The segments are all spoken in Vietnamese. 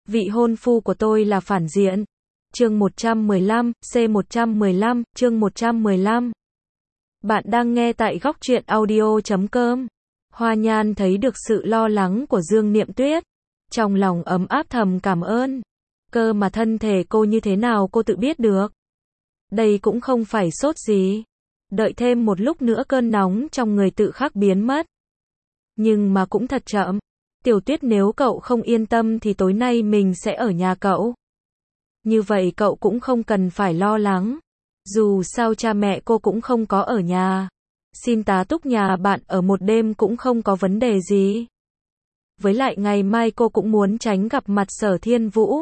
Vị hôn phu của tôi là phản diện. Chương 115, C115, chương 115. Bạn đang nghe tại góc truyện audio.com. Hoa Nhan thấy được sự lo lắng của Dương Niệm Tuyết. Trong lòng ấm áp thầm cảm ơn. Cơ mà thân thể cô như thế nào cô tự biết được. Đây cũng không phải sốt gì. Đợi thêm một lúc nữa cơn nóng trong người tự khắc biến mất. Nhưng mà cũng thật chậm. Tiểu Tuyết, nếu cậu không yên tâm thì tối nay mình sẽ ở nhà cậu. Như vậy cậu cũng không cần phải lo lắng. Dù sao cha mẹ cô cũng không có ở nhà. Xin tá túc nhà bạn ở một đêm cũng không có vấn đề gì. Với lại ngày mai cô cũng muốn tránh gặp mặt Sở Thiên Vũ.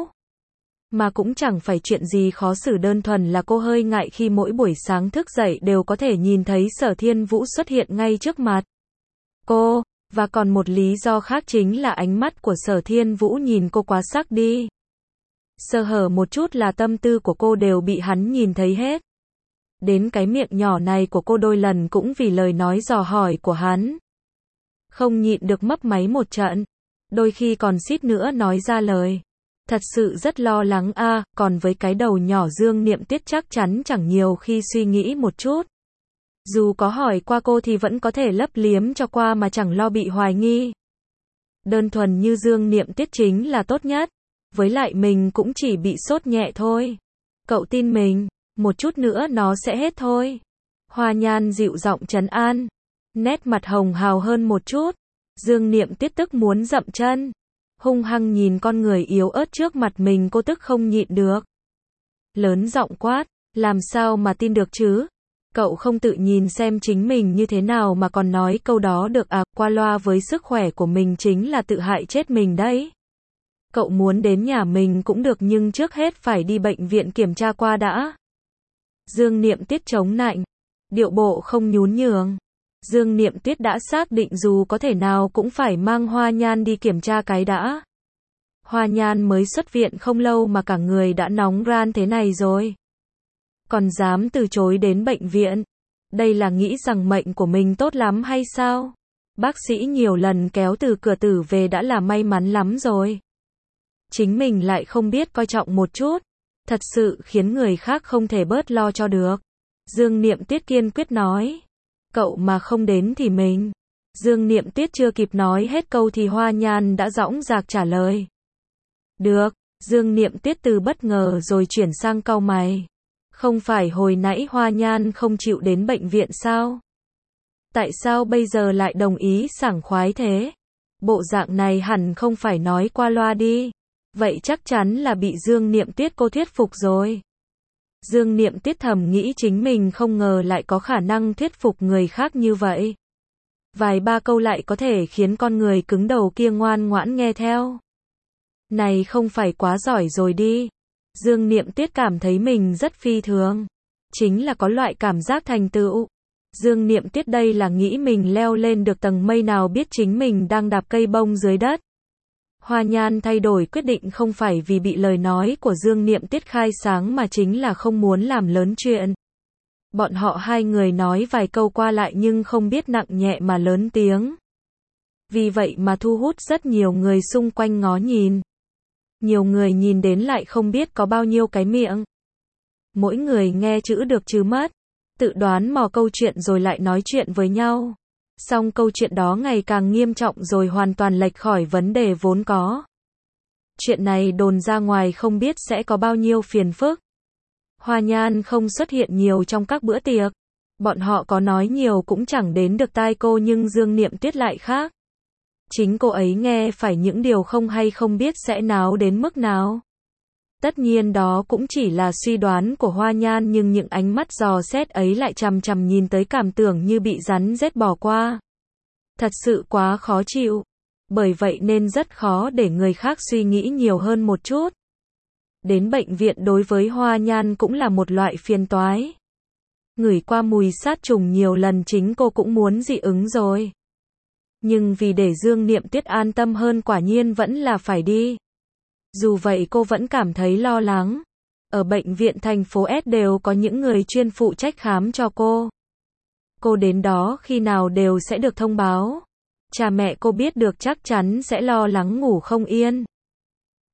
Mà cũng chẳng phải chuyện gì khó xử, đơn thuần là cô hơi ngại khi mỗi buổi sáng thức dậy đều có thể nhìn thấy Sở Thiên Vũ xuất hiện ngay trước mặt cô. Và còn một lý do khác chính là ánh mắt của Sở Thiên Vũ nhìn cô quá sắc đi. Sơ hở một chút là tâm tư của cô đều bị hắn nhìn thấy hết. Đến cái miệng nhỏ này của cô đôi lần cũng vì lời nói dò hỏi của hắn. Không nhịn được mấp máy một trận. Đôi khi còn suýt nữa nói ra lời. Thật sự rất lo lắng a, còn với cái đầu nhỏ Dương Niệm Tuyết chắc chắn chẳng nhiều khi suy nghĩ một chút. Dù có hỏi qua cô thì vẫn có thể lấp liếm cho qua mà chẳng lo bị hoài nghi. Đơn thuần như Dương Niệm Tuyết chính là tốt nhất. Với lại mình cũng chỉ bị sốt nhẹ thôi. Cậu tin mình, một chút nữa nó sẽ hết thôi. Hoa Nhan dịu giọng trấn an. Nét mặt hồng hào hơn một chút. Dương Niệm Tuyết tức muốn dậm chân. Hung hăng nhìn con người yếu ớt trước mặt mình, cô tức không nhịn được. Lớn giọng quát, làm sao mà tin được chứ? Cậu không tự nhìn xem chính mình như thế nào mà còn nói câu đó được à? Qua loa với sức khỏe của mình chính là tự hại chết mình đấy. Cậu muốn đến nhà mình cũng được nhưng trước hết phải đi bệnh viện kiểm tra qua đã. Dương Niệm Tuyết chống nạnh, điệu bộ không nhún nhường. Dương Niệm Tuyết đã xác định dù có thể nào cũng phải mang Hoa Nhan đi kiểm tra cái đã. Hoa Nhan mới xuất viện không lâu mà cả người đã nóng ran thế này rồi. Còn dám từ chối đến bệnh viện. Đây là nghĩ rằng mệnh của mình tốt lắm hay sao? Bác sĩ nhiều lần kéo từ cửa tử về đã là may mắn lắm rồi. Chính mình lại không biết coi trọng một chút. Thật sự khiến người khác không thể bớt lo cho được. Dương Niệm Tuyết kiên quyết nói. Cậu mà không đến thì mình. Dương Niệm Tuyết chưa kịp nói hết câu thì Hoa Nhan đã dõng dạc trả lời. Được. Dương Niệm Tuyết từ bất ngờ rồi chuyển sang cau mày. Không phải hồi nãy Hoa Nhan không chịu đến bệnh viện sao? Tại sao bây giờ lại đồng ý sảng khoái thế? Bộ dạng này hẳn không phải nói qua loa đi. Vậy chắc chắn là bị Dương Niệm Tuyết cô thuyết phục rồi. Dương Niệm Tuyết thầm nghĩ chính mình không ngờ lại có khả năng thuyết phục người khác như vậy. Vài ba câu lại có thể khiến con người cứng đầu kia ngoan ngoãn nghe theo. Này không phải quá giỏi rồi đi. Dương Niệm Tuyết cảm thấy mình rất phi thường. Chính là có loại cảm giác thành tựu. Dương Niệm Tuyết đây là nghĩ mình leo lên được tầng mây nào biết chính mình đang đạp cây bông dưới đất. Hoa Nhan thay đổi quyết định không phải vì bị lời nói của Dương Niệm Tuyết khai sáng mà chính là không muốn làm lớn chuyện. Bọn họ hai người nói vài câu qua lại nhưng không biết nặng nhẹ mà lớn tiếng. Vì vậy mà thu hút rất nhiều người xung quanh ngó nhìn. Nhiều người nhìn đến lại không biết có bao nhiêu cái miệng. Mỗi người nghe chữ được chứ mất. Tự đoán mò câu chuyện rồi lại nói chuyện với nhau. Xong câu chuyện đó ngày càng nghiêm trọng rồi hoàn toàn lệch khỏi vấn đề vốn có. Chuyện này đồn ra ngoài không biết sẽ có bao nhiêu phiền phức. Hoa Nhan không xuất hiện nhiều trong các bữa tiệc. Bọn họ có nói nhiều cũng chẳng đến được tai cô nhưng Dương Niệm Tuyết lại khác. Chính cô ấy nghe phải những điều không hay không biết sẽ náo đến mức nào. Tất nhiên đó cũng chỉ là suy đoán của Hoa Nhan nhưng những ánh mắt dò xét ấy lại chằm chằm nhìn tới cảm tưởng như bị rắn rết bỏ qua. Thật sự quá khó chịu. Bởi vậy nên rất khó để người khác suy nghĩ nhiều hơn một chút. Đến bệnh viện đối với Hoa Nhan cũng là một loại phiền toái. Ngửi qua mùi sát trùng nhiều lần chính cô cũng muốn dị ứng rồi. Nhưng vì để Dương Niệm Tuyết an tâm hơn quả nhiên vẫn là phải đi. Dù vậy cô vẫn cảm thấy lo lắng. Ở bệnh viện thành phố S đều có những người chuyên phụ trách khám cho cô. Cô đến đó khi nào đều sẽ được thông báo. Cha mẹ cô biết được chắc chắn sẽ lo lắng ngủ không yên.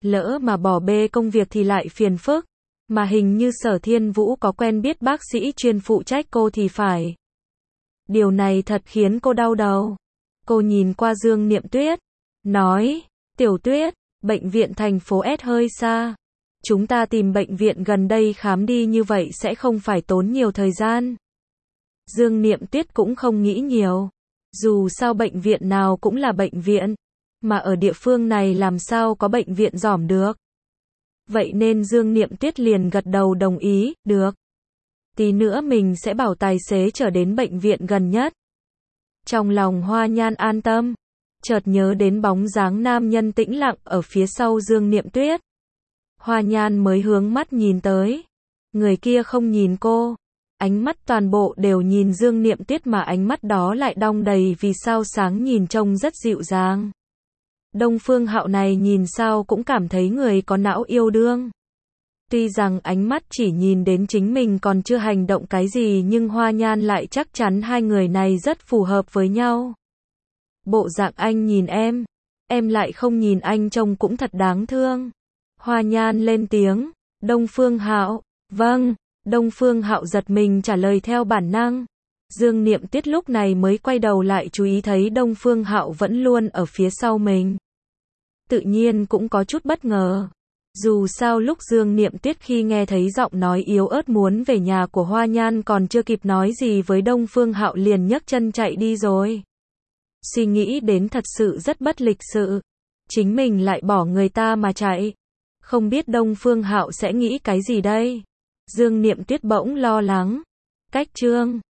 Lỡ mà bỏ bê công việc thì lại phiền phức. Mà hình như Sở Thiên Vũ có quen biết bác sĩ chuyên phụ trách cô thì phải. Điều này thật khiến cô đau đầu. Cô nhìn qua Dương Niệm Tuyết, nói, Tiểu Tuyết, bệnh viện thành phố S hơi xa. Chúng ta tìm bệnh viện gần đây khám đi, như vậy sẽ không phải tốn nhiều thời gian. Dương Niệm Tuyết cũng không nghĩ nhiều. Dù sao bệnh viện nào cũng là bệnh viện. Mà ở địa phương này làm sao có bệnh viện giỏm được. Vậy nên Dương Niệm Tuyết liền gật đầu đồng ý, được. Tí nữa mình sẽ bảo tài xế chở đến bệnh viện gần nhất. Trong lòng Hoa Nhan an tâm. Chợt nhớ đến bóng dáng nam nhân tĩnh lặng ở phía sau Dương Niệm Tuyết. Hoa Nhan mới hướng mắt nhìn tới. Người kia không nhìn cô. Ánh mắt toàn bộ đều nhìn Dương Niệm Tuyết, mà ánh mắt đó lại đong đầy vì sao sáng, nhìn trông rất dịu dàng. Đông Phương Hạo này nhìn sao cũng cảm thấy người có não yêu đương. Tuy rằng ánh mắt chỉ nhìn đến chính mình còn chưa hành động cái gì, nhưng Hoa Nhan lại chắc chắn hai người này rất phù hợp với nhau. Bộ dạng anh nhìn em lại không nhìn anh, trông cũng thật đáng thương. Hoa Nhan lên tiếng, Đông Phương Hạo, vâng. Đông Phương Hạo giật mình trả lời theo bản năng. Dương Niệm Tuyết lúc này mới quay đầu lại chú ý thấy Đông Phương Hạo vẫn luôn ở phía sau mình. Tự nhiên cũng có chút bất ngờ. Dù sao lúc Dương Niệm Tuyết khi nghe thấy giọng nói yếu ớt muốn về nhà của Hoa Nhan còn chưa kịp nói gì với Đông Phương Hạo liền nhấc chân chạy đi rồi. Suy nghĩ đến thật sự rất bất lịch sự. Chính mình lại bỏ người ta mà chạy. Không biết Đông Phương Hạo sẽ nghĩ cái gì đây? Dương Niệm Tuyết bỗng lo lắng. Cách chương